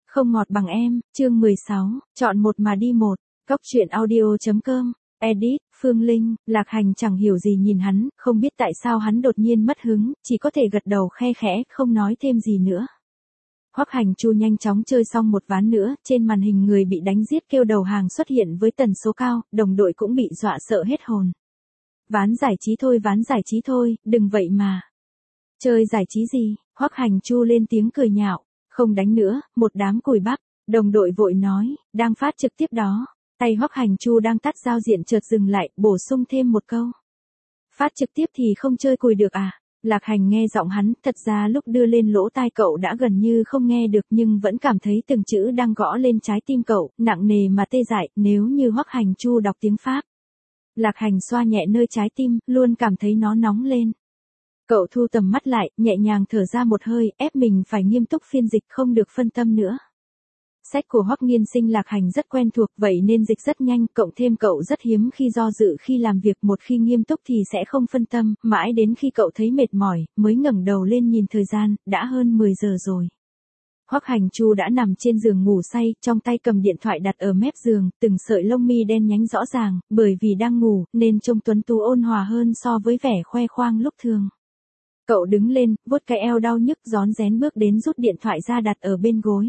Không ngọt bằng em, chương 16, chọn một mà đi một. Góc truyện audio.com. Edit, Phương Linh. Lạc Hành chẳng hiểu gì nhìn hắn, không biết tại sao hắn đột nhiên mất hứng, chỉ có thể gật đầu khe khẽ, không nói thêm gì nữa. Hoắc Hành Chu nhanh chóng chơi xong một ván nữa, trên màn hình người bị đánh giết kêu đầu hàng xuất hiện với tần số cao, đồng đội cũng bị dọa sợ hết hồn. Ván giải trí thôi, đừng vậy mà. Chơi giải trí gì? Hoắc Hành Chu lên tiếng cười nhạo. Không đánh nữa, một đám cùi bắp. Đồng đội vội nói, đang phát trực tiếp đó. Tay Hoắc Hành Chu đang tắt giao diện chợt dừng lại, bổ sung thêm một câu. Phát trực tiếp thì không chơi cùi được à? Lạc Hành nghe giọng hắn, thật ra lúc đưa lên lỗ tai cậu đã gần như không nghe được nhưng vẫn cảm thấy từng chữ đang gõ lên trái tim cậu, nặng nề mà tê dại, nếu như Hoắc Hành Chu đọc tiếng Pháp. Lạc Hành xoa nhẹ nơi trái tim, luôn cảm thấy nó nóng lên. Cậu thu tầm mắt lại, nhẹ nhàng thở ra một hơi, ép mình phải nghiêm túc phiên dịch, không được phân tâm nữa. Sách của Hoắc Nghiên Sinh Lạc Hành rất quen thuộc, vậy nên dịch rất nhanh, cộng thêm cậu rất hiếm khi do dự khi làm việc, một khi nghiêm túc thì sẽ không phân tâm, mãi đến khi cậu thấy mệt mỏi, mới ngẩng đầu lên nhìn thời gian, đã hơn 10 giờ rồi. Hoắc Hành Chu đã nằm trên giường ngủ say, trong tay cầm điện thoại đặt ở mép giường, từng sợi lông mi đen nhánh rõ ràng, bởi vì đang ngủ, nên trông tuấn tú ôn hòa hơn so với vẻ khoe khoang lúc thường. Cậu đứng lên, vuốt cái eo đau nhức rón rén bước đến rút điện thoại ra đặt ở bên gối.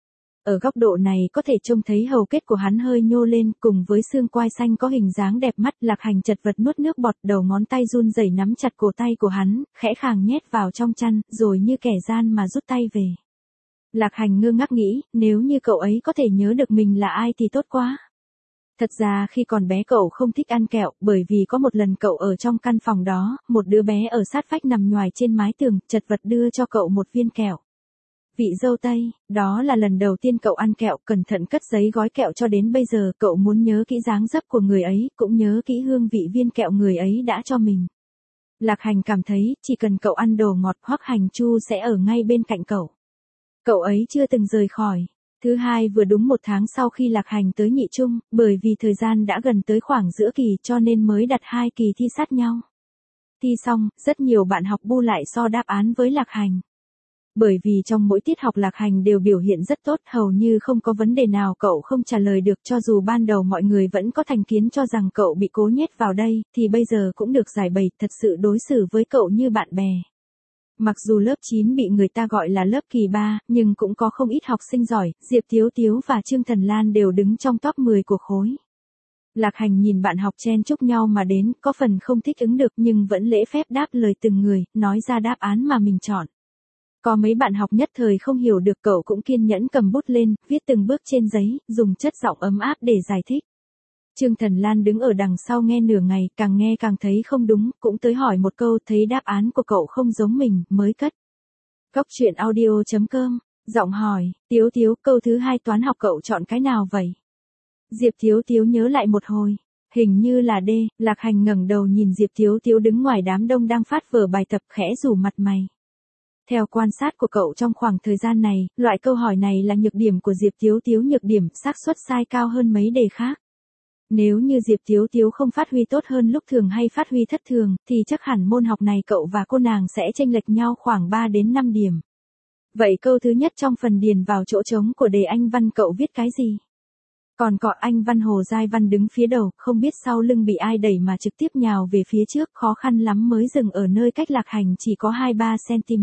Ở góc độ này có thể trông thấy hầu kết của hắn hơi nhô lên, cùng với xương quai xanh có hình dáng đẹp mắt. Lạc Hành chật vật nuốt nước bọt, đầu ngón tay run rẩy nắm chặt cổ tay của hắn, khẽ khàng nhét vào trong chăn, rồi như kẻ gian mà rút tay về. Lạc Hành ngơ ngác nghĩ, nếu như cậu ấy có thể nhớ được mình là ai thì tốt quá. Thật ra khi còn bé cậu không thích ăn kẹo, bởi vì có một lần cậu ở trong căn phòng đó, một đứa bé ở sát vách nằm nhoài trên mái tường, chật vật đưa cho cậu một viên kẹo. Vị dâu tây, đó là lần đầu tiên cậu ăn kẹo, cẩn thận cất giấy gói kẹo cho đến bây giờ cậu muốn nhớ kỹ dáng dấp của người ấy, cũng nhớ kỹ hương vị viên kẹo người ấy đã cho mình. Lạc Hành cảm thấy, chỉ cần cậu ăn đồ ngọt, Hoắc Hành Chu sẽ ở ngay bên cạnh cậu. Cậu ấy chưa từng rời khỏi. Thứ hai vừa đúng một tháng sau khi Lạc Hành tới nhị trung, bởi vì thời gian đã gần tới khoảng giữa kỳ cho nên mới đặt hai kỳ thi sát nhau. Thi xong, rất nhiều bạn học bu lại so đáp án với Lạc Hành. Bởi vì trong mỗi tiết học Lạc Hành đều biểu hiện rất tốt, hầu như không có vấn đề nào cậu không trả lời được, cho dù ban đầu mọi người vẫn có thành kiến cho rằng cậu bị cố nhét vào đây, thì bây giờ cũng được giải bày, thật sự đối xử với cậu như bạn bè. Mặc dù lớp 9 bị người ta gọi là lớp kỳ 3, nhưng cũng có không ít học sinh giỏi, Diệp Thiếu Thiếu và Trương Thần Lan đều đứng trong top 10 của khối. Lạc Hành nhìn bạn học chen chúc nhau mà đến, có phần không thích ứng được nhưng vẫn lễ phép đáp lời từng người, nói ra đáp án mà mình chọn. Có mấy bạn học nhất thời không hiểu được, cậu cũng kiên nhẫn cầm bút lên, viết từng bước trên giấy, dùng chất giọng ấm áp để giải thích. Trương Thần Lan đứng ở đằng sau nghe nửa ngày, càng nghe càng thấy không đúng, cũng tới hỏi một câu, thấy đáp án của cậu không giống mình, mới cất. Góc truyện audio.com, giọng hỏi, Tiếu Tiếu, câu thứ 2 toán học cậu chọn cái nào vậy? Diệp Thiếu Thiếu nhớ lại một hồi, hình như là D. Lạc Hành ngẩng đầu nhìn Diệp Thiếu Thiếu đứng ngoài đám đông đang phát vở bài tập, khẽ rủ mặt mày. Theo quan sát của cậu trong khoảng thời gian này, loại câu hỏi này là nhược điểm của Diệp Thiếu Thiếu, nhược điểm, xác suất sai cao hơn mấy đề khác. Nếu như Diệp Thiếu Thiếu không phát huy tốt hơn lúc thường hay phát huy thất thường, thì chắc hẳn môn học này cậu và cô nàng sẽ chênh lệch nhau khoảng 3 đến 5 điểm. Vậy câu thứ nhất trong phần điền vào chỗ trống của đề Anh văn cậu viết cái gì? Còn cọ Anh văn Hồ Giai Văn đứng phía đầu, không biết sau lưng bị ai đẩy mà trực tiếp nhào về phía trước, khó khăn lắm mới dừng ở nơi cách Lạc Hành chỉ có 2-3 cm.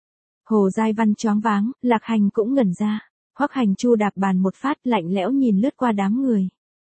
Hồ Giai Văn choáng váng, Lạc Hành cũng ngẩn ra. Hoắc Hành Chu đạp bàn một phát, lạnh lẽo nhìn lướt qua đám người.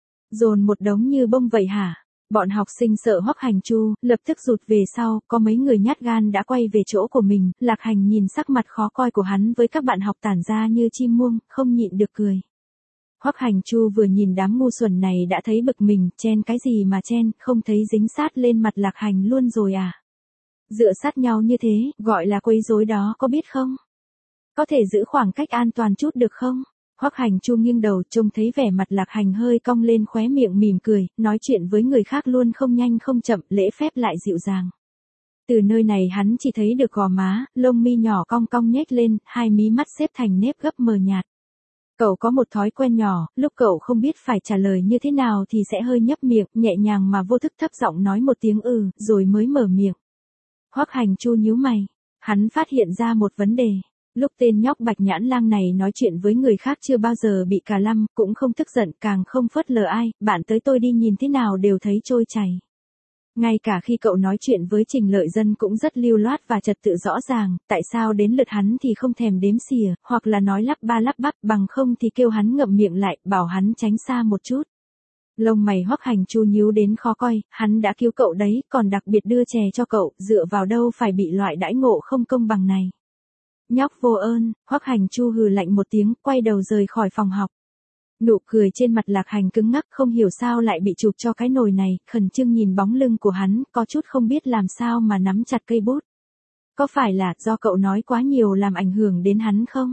Dồn một đống như bông vậy hả? Bọn học sinh sợ Hoắc Hành Chu, lập tức rụt về sau, có mấy người nhát gan đã quay về chỗ của mình. Lạc Hành nhìn sắc mặt khó coi của hắn với các bạn học tản ra như chim muông, không nhịn được cười. Hoắc Hành Chu vừa nhìn đám ngu xuẩn này đã thấy bực mình, chen cái gì mà chen, không thấy dính sát lên mặt Lạc Hành luôn rồi à? Dựa sát nhau như thế, gọi là quấy rối đó có biết không? Có thể giữ khoảng cách an toàn chút được không? Hoắc Hành Chu nghiêng đầu, trông thấy vẻ mặt Lạc Hành hơi cong lên, khóe miệng mỉm cười, nói chuyện với người khác luôn không nhanh không chậm, lễ phép lại dịu dàng. Từ nơi này hắn chỉ thấy được gò má, lông mi nhỏ cong cong nhếch lên, hai mí mắt xếp thành nếp gấp mờ nhạt. Cậu có một thói quen nhỏ, lúc cậu không biết phải trả lời như thế nào thì sẽ hơi nhấp miệng, nhẹ nhàng mà vô thức thấp giọng nói một tiếng rồi mới mở miệng. Hoắc Hành Chu nhíu mày, hắn phát hiện ra một vấn đề. Lúc tên nhóc Bạch Nhãn Lang này nói chuyện với người khác chưa bao giờ bị cà lăm, cũng không tức giận, càng không phớt lờ ai, bạn tới tôi đi nhìn thế nào đều thấy trôi chảy. Ngay cả khi cậu nói chuyện với Trình Lợi Dân cũng rất lưu loát và trật tự rõ ràng, tại sao đến lượt hắn thì không thèm đếm xỉa, hoặc là nói lắp ba lắp bắp, bằng không thì kêu hắn ngậm miệng lại, bảo hắn tránh xa một chút. Lông mày Hoắc Hành Chu nhíu đến khó coi, hắn đã cứu cậu đấy, còn đặc biệt đưa chè cho cậu, dựa vào đâu phải bị loại đãi ngộ không công bằng này. Nhóc vô ơn, Hoắc Hành Chu hừ lạnh một tiếng, quay đầu rời khỏi phòng học. Nụ cười trên mặt Lạc Hành cứng ngắc, không hiểu sao lại bị chụp cho cái nồi này, khẩn trương nhìn bóng lưng của hắn, có chút không biết làm sao mà nắm chặt cây bút. Có phải là do cậu nói quá nhiều làm ảnh hưởng đến hắn không?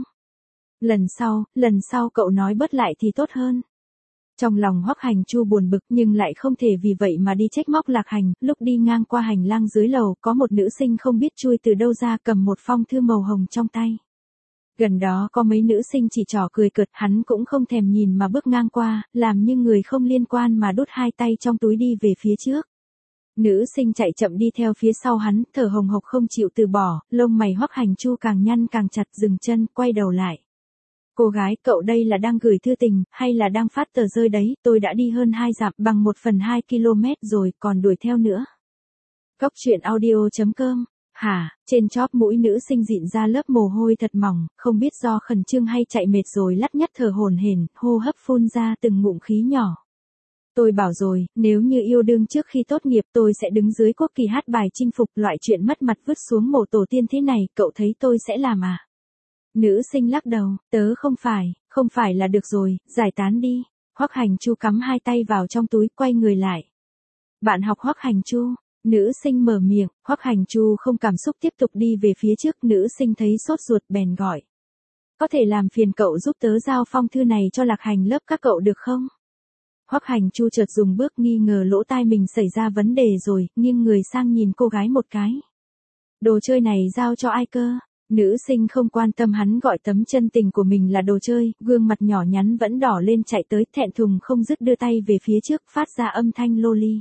Lần sau cậu nói bớt lại thì tốt hơn. Trong lòng Hoắc Hành Chu buồn bực nhưng lại không thể vì vậy mà đi trách móc Lạc Hành, lúc đi ngang qua hành lang dưới lầu có một nữ sinh không biết chui từ đâu ra cầm một phong thư màu hồng trong tay. Gần đó có mấy nữ sinh chỉ trỏ cười cợt, hắn cũng không thèm nhìn mà bước ngang qua, làm như người không liên quan mà đút hai tay trong túi đi về phía trước. Nữ sinh chạy chậm đi theo phía sau hắn, thở hồng hộc không chịu từ bỏ, lông mày Hoắc Hành Chu càng nhăn càng chặt, dừng chân, quay đầu lại. Cô gái, cậu đây là đang gửi thư tình, hay là đang phát tờ rơi đấy, tôi đã đi hơn 2 dặm bằng 1/2 km rồi, còn đuổi theo nữa. Góc truyện audio.com. Hả, trên chóp mũi nữ sinh dịn ra lớp mồ hôi thật mỏng, không biết do khẩn trương hay chạy mệt rồi lắt nhắt thở hổn hển, hô hấp phun ra từng ngụm khí nhỏ. Tôi bảo rồi, nếu như yêu đương trước khi tốt nghiệp tôi sẽ đứng dưới quốc kỳ hát bài chinh phục, loại chuyện mất mặt vứt xuống mộ tổ tiên thế này, cậu thấy tôi sẽ làm à? Nữ sinh lắc đầu, tớ không phải là được rồi, giải tán đi. Hoắc Hành Chu cắm hai tay vào trong túi, quay người lại. Bạn học Hoắc Hành Chu. Nữ sinh mở miệng, Hoắc Hành Chu không cảm xúc tiếp tục đi về phía trước, nữ sinh thấy sốt ruột bèn gọi. Có thể làm phiền cậu giúp tớ giao phong thư này cho Lạc Hành lớp các cậu được không? Hoắc Hành Chu chợt dùng bước nghi ngờ lỗ tai mình xảy ra vấn đề rồi, nghiêng người sang nhìn cô gái một cái. Đồ chơi này giao cho ai cơ? Nữ sinh không quan tâm hắn gọi tấm chân tình của mình là đồ chơi, gương mặt nhỏ nhắn vẫn đỏ lên, chạy tới thẹn thùng không dứt đưa tay về phía trước, phát ra âm thanh loli.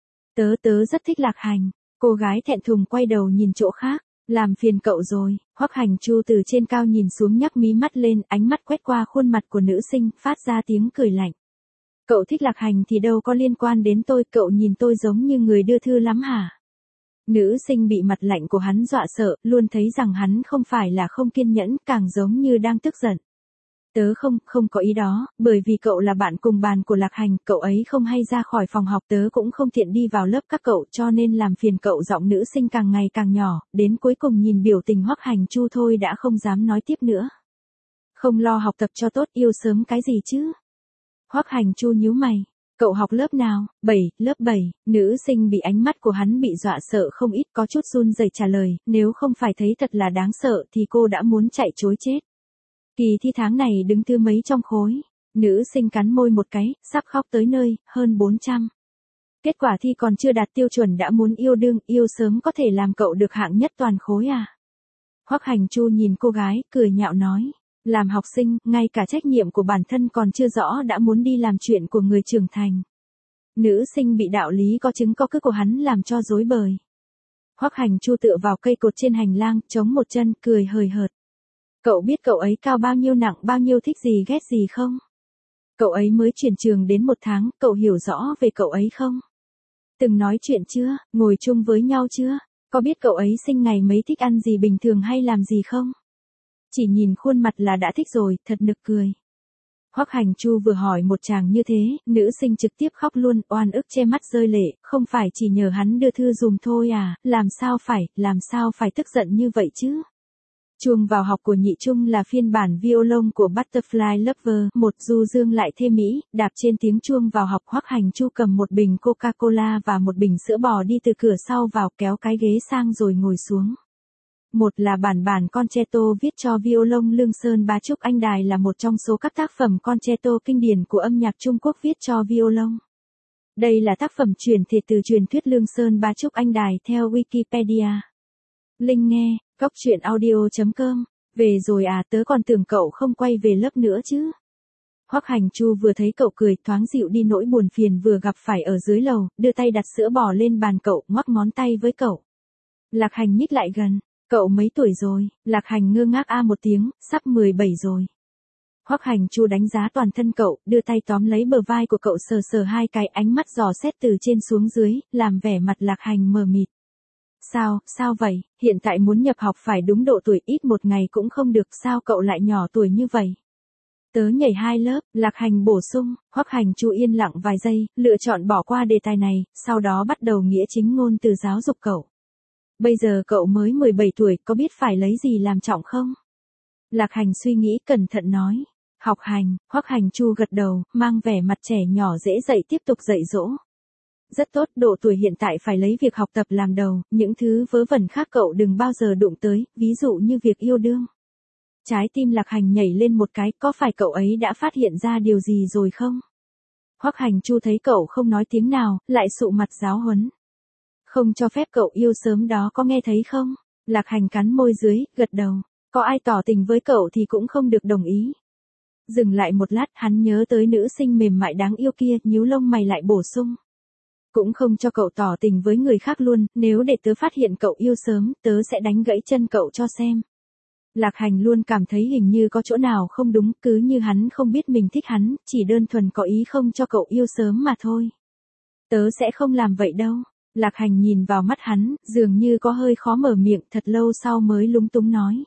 Tớ rất thích Lạc Hành. Cô gái thẹn thùng quay đầu nhìn chỗ khác. Làm phiền cậu rồi. Hoắc Hành Chu từ trên cao nhìn xuống nhắc mí mắt lên, ánh mắt quét qua khuôn mặt của nữ sinh, phát ra tiếng cười lạnh. Cậu thích Lạc Hành thì đâu có liên quan đến tôi, cậu nhìn tôi giống như người đưa thư lắm hả? Nữ sinh bị mặt lạnh của hắn dọa sợ, luôn thấy rằng hắn không phải là không kiên nhẫn, càng giống như đang tức giận. Tớ không có ý đó, bởi vì cậu là bạn cùng bàn của Lạc Hành, cậu ấy không hay ra khỏi phòng học, tớ cũng không tiện đi vào lớp các cậu, cho nên làm phiền cậu. Giọng nữ sinh càng ngày càng nhỏ, đến cuối cùng nhìn biểu tình Hoắc Hành Chu thôi đã không dám nói tiếp nữa. Không lo học tập cho tốt, yêu sớm cái gì chứ? Hoắc Hành Chu nhíu mày. Cậu học lớp nào? 7, lớp 7, nữ sinh bị ánh mắt của hắn bị dọa sợ không ít, có chút run rẩy trả lời, nếu không phải thấy thật là đáng sợ thì cô đã muốn chạy trối chết. Kỳ thi tháng này đứng thứ mấy trong khối? Nữ sinh cắn môi một cái, sắp khóc tới nơi, hơn 400. Kết quả thi còn chưa đạt tiêu chuẩn đã muốn yêu đương, yêu sớm có thể làm cậu được hạng nhất toàn khối à? Hoắc Hành Chu nhìn cô gái, cười nhạo nói. Làm học sinh, ngay cả trách nhiệm của bản thân còn chưa rõ đã muốn đi làm chuyện của người trưởng thành. Nữ sinh bị đạo lý có chứng có cứ của hắn làm cho rối bời. Hoắc Hành Chu tựa vào cây cột trên hành lang, chống một chân, cười hời hợt. Cậu biết cậu ấy cao bao nhiêu, nặng bao nhiêu, thích gì ghét gì không? Cậu ấy mới chuyển trường đến 1 tháng, cậu hiểu rõ về cậu ấy không? Từng nói chuyện chưa, ngồi chung với nhau chưa? Có biết cậu ấy sinh ngày mấy, thích ăn gì bình thường hay làm gì không? Chỉ nhìn khuôn mặt là đã thích rồi, thật nực cười. Hoắc Hành Chu vừa hỏi một chàng như thế, nữ sinh trực tiếp khóc luôn, oan ức che mắt rơi lệ, không phải chỉ nhờ hắn đưa thư dùm thôi à, làm sao phải tức giận như vậy chứ? Chuông vào học của nhị trung là phiên bản violon của Butterfly Lover, một du dương lại thêm mỹ, đạp trên tiếng chuông vào học. Hoắc Hành Chu cầm một bình Coca-Cola và một bình sữa bò đi từ cửa sau vào, kéo cái ghế sang rồi ngồi xuống. Một là bản concerto viết cho violon. Lương Sơn Bá Trúc Anh Đài là một trong số các tác phẩm concerto kinh điển của âm nhạc Trung Quốc viết cho violon. Đây là tác phẩm truyền thể từ truyền thuyết Lương Sơn Bá Trúc Anh Đài theo Wikipedia. Linh nghe, góc truyện audio.com. Về rồi à, tớ còn tưởng cậu không quay về lớp nữa chứ. Hoắc Hành Chu vừa thấy cậu cười, thoáng dịu đi nỗi buồn phiền vừa gặp phải ở dưới lầu, đưa tay đặt sữa bò lên bàn cậu, ngoắc ngón tay với cậu. Lạc Hành nhích lại gần. Cậu mấy tuổi rồi? Lạc Hành ngơ ngác a một tiếng, sắp 17 rồi. Hoắc Hành Chu đánh giá toàn thân cậu, đưa tay tóm lấy bờ vai của cậu sờ sờ hai cái, ánh mắt dò xét từ trên xuống dưới, làm vẻ mặt Lạc Hành mờ mịt. Sao vậy, hiện tại muốn nhập học phải đúng độ tuổi, ít một ngày cũng không được, sao cậu lại nhỏ tuổi như vậy? Tớ nhảy 2 lớp, Lạc Hành bổ sung. Hoắc Hành Chu yên lặng vài giây, lựa chọn bỏ qua đề tài này, sau đó bắt đầu nghĩa chính ngôn từ giáo dục cậu. Bây giờ cậu mới 17 tuổi, có biết phải lấy gì làm trọng không? Lạc Hành suy nghĩ cẩn thận nói. Học hành. Hoắc Hành Chu gật đầu, mang vẻ mặt trẻ nhỏ dễ dạy tiếp tục dạy dỗ. Rất tốt, độ tuổi hiện tại phải lấy việc học tập làm đầu, những thứ vớ vẩn khác cậu đừng bao giờ đụng tới, ví dụ như việc yêu đương. Trái tim Lạc Hành nhảy lên một cái, có phải cậu ấy đã phát hiện ra điều gì rồi không? Hoắc Hành Chu thấy cậu không nói tiếng nào, lại sụ mặt giáo huấn. Không cho phép cậu yêu sớm đó, có nghe thấy không? Lạc Hành cắn môi dưới, gật đầu. Có ai tỏ tình với cậu thì cũng không được đồng ý. Dừng lại một lát, hắn nhớ tới nữ sinh mềm mại đáng yêu kia, nhíu lông mày lại bổ sung. Cũng không cho cậu tỏ tình với người khác luôn, nếu để tớ phát hiện cậu yêu sớm, tớ sẽ đánh gãy chân cậu cho xem. Lạc Hành luôn cảm thấy hình như có chỗ nào không đúng, cứ như hắn không biết mình thích hắn, chỉ đơn thuần có ý không cho cậu yêu sớm mà thôi. Tớ sẽ không làm vậy đâu. Lạc Hành nhìn vào mắt hắn, dường như có hơi khó mở miệng, thật lâu sau mới lúng túng nói.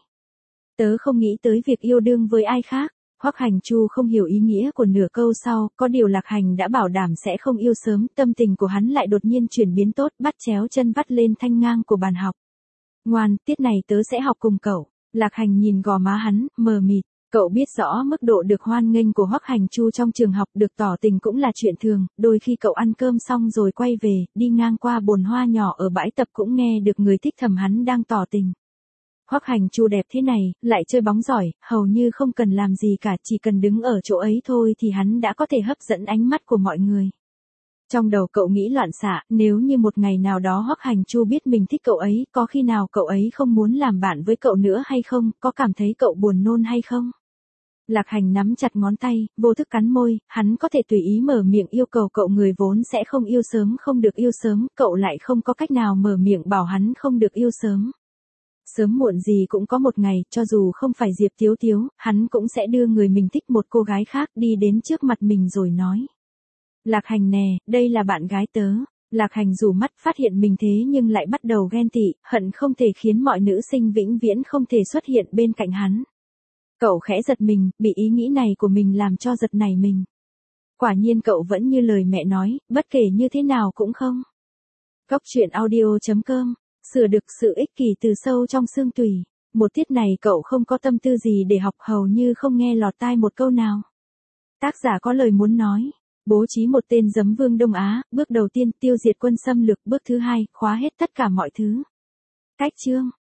Tớ không nghĩ tới việc yêu đương với ai khác. Hoắc Hành Chu không hiểu ý nghĩa của nửa câu sau, có điều Lạc Hành đã bảo đảm sẽ không yêu sớm, tâm tình của hắn lại đột nhiên chuyển biến tốt, bắt chéo chân vắt lên thanh ngang của bàn học. Ngoan, tiết này tớ sẽ học cùng cậu. Lạc Hành nhìn gò má hắn, mờ mịt. Cậu biết rõ mức độ được hoan nghênh của Hoắc Hành Chu trong trường học, được tỏ tình cũng là chuyện thường, đôi khi cậu ăn cơm xong rồi quay về, đi ngang qua bồn hoa nhỏ ở bãi tập cũng nghe được người thích thầm hắn đang tỏ tình. Hoắc Hành Chu đẹp thế này, lại chơi bóng giỏi, hầu như không cần làm gì cả, chỉ cần đứng ở chỗ ấy thôi thì hắn đã có thể hấp dẫn ánh mắt của mọi người. Trong đầu cậu nghĩ loạn xạ, nếu như một ngày nào đó Hoắc Hành Chu biết mình thích cậu ấy, có khi nào cậu ấy không muốn làm bạn với cậu nữa hay không, có cảm thấy cậu buồn nôn hay không? Lạc Hành nắm chặt ngón tay, vô thức cắn môi, hắn có thể tùy ý mở miệng yêu cầu cậu, người vốn sẽ không yêu sớm, không được yêu sớm, cậu lại không có cách nào mở miệng bảo hắn không được yêu sớm. Sớm muộn gì cũng có một ngày, cho dù không phải Diệp Tiếu Tiếu, hắn cũng sẽ đưa người mình thích, một cô gái khác, đi đến trước mặt mình rồi nói. Lạc Hành nè, đây là bạn gái tớ. Lạc Hành rủ mắt, phát hiện mình thế nhưng lại bắt đầu ghen tị, hận không thể khiến mọi nữ sinh vĩnh viễn không thể xuất hiện bên cạnh hắn. Cậu khẽ giật mình, bị ý nghĩ này của mình làm cho giật nảy mình. Quả nhiên cậu vẫn như lời mẹ nói, bất kể như thế nào cũng không. Cóc truyện audio.com, sửa được sự ích kỷ từ sâu trong xương tủy. Một tiết này cậu không có tâm tư gì để học, hầu như không nghe lọt tai một câu nào. Tác giả có lời muốn nói. Bố trí một tên giấm vương Đông Á, bước đầu tiên tiêu diệt quân xâm lược, bước thứ hai, khóa hết tất cả mọi thứ. Cách chương